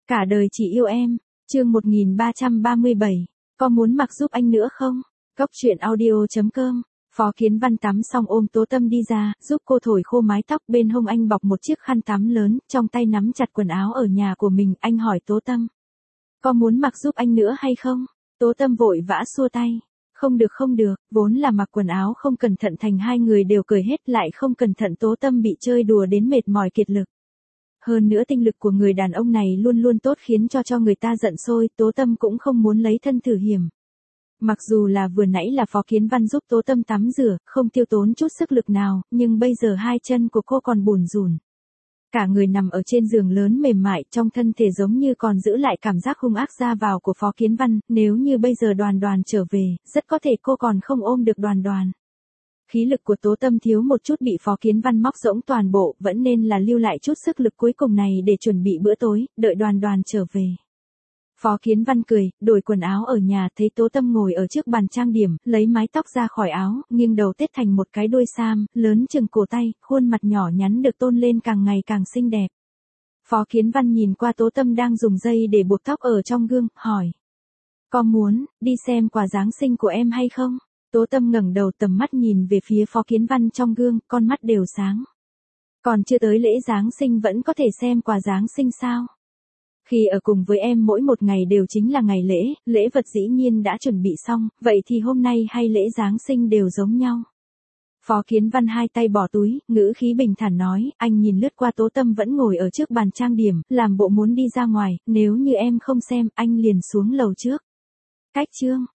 Cả đời chỉ yêu em. Chương 1337. Có muốn mặc giúp anh nữa không? Cốc truyện audio.com. Phó Kiến Văn tắm xong ôm Tố Tâm đi ra, giúp cô thổi khô mái tóc, bên hông anh bọc một chiếc khăn tắm lớn, trong tay nắm chặt quần áo ở nhà của mình, anh hỏi Tố Tâm. Có muốn mặc giúp anh nữa hay không? Tố Tâm vội vã xua tay. Không được, vốn là mặc quần áo không cẩn thận thành hai người đều cười hết, lại không cẩn thận Tố Tâm bị chơi đùa đến mệt mỏi kiệt lực. Hơn nữa tinh lực của người đàn ông này luôn luôn tốt khiến cho người ta giận sôi, Tố Tâm cũng không muốn lấy thân thử hiểm. Mặc dù là vừa nãy là Phó Kiến Văn giúp Tố Tâm tắm rửa, không tiêu tốn chút sức lực nào, nhưng bây giờ hai chân của cô còn bủn rủn. Cả người nằm ở trên giường lớn mềm mại, trong thân thể giống như còn giữ lại cảm giác hung ác ra vào của Phó Kiến Văn, nếu như bây giờ Đoàn Đoàn trở về, rất có thể cô còn không ôm được Đoàn Đoàn. Khí lực của Tố Tâm thiếu một chút bị Phó Kiến Văn móc rỗng toàn bộ, vẫn nên là lưu lại chút sức lực cuối cùng này để chuẩn bị bữa tối, đợi Đoàn Đoàn trở về. Phó Kiến Văn cười, đổi quần áo ở nhà, thấy Tố Tâm ngồi ở trước bàn trang điểm, lấy mái tóc ra khỏi áo, nghiêng đầu tết thành một cái đuôi sam, lớn chừng cổ tay, khuôn mặt nhỏ nhắn được tôn lên càng ngày càng xinh đẹp. Phó Kiến Văn nhìn qua Tố Tâm đang dùng dây để buộc tóc ở trong gương, hỏi. Có muốn đi xem quà Giáng sinh của em hay không? Tố Tâm ngẩng đầu, tầm mắt nhìn về phía Phó Kiến Văn trong gương, con mắt đều sáng. Còn chưa tới lễ Giáng sinh vẫn có thể xem quà Giáng sinh sao? Khi ở cùng với em mỗi một ngày đều chính là ngày lễ, lễ vật dĩ nhiên đã chuẩn bị xong, vậy thì hôm nay hay lễ Giáng sinh đều giống nhau. Phó Kiến Văn hai tay bỏ túi, ngữ khí bình thản nói, anh nhìn lướt qua Tố Tâm vẫn ngồi ở trước bàn trang điểm, làm bộ muốn đi ra ngoài, nếu như em không xem, anh liền xuống lầu trước. Cách chương.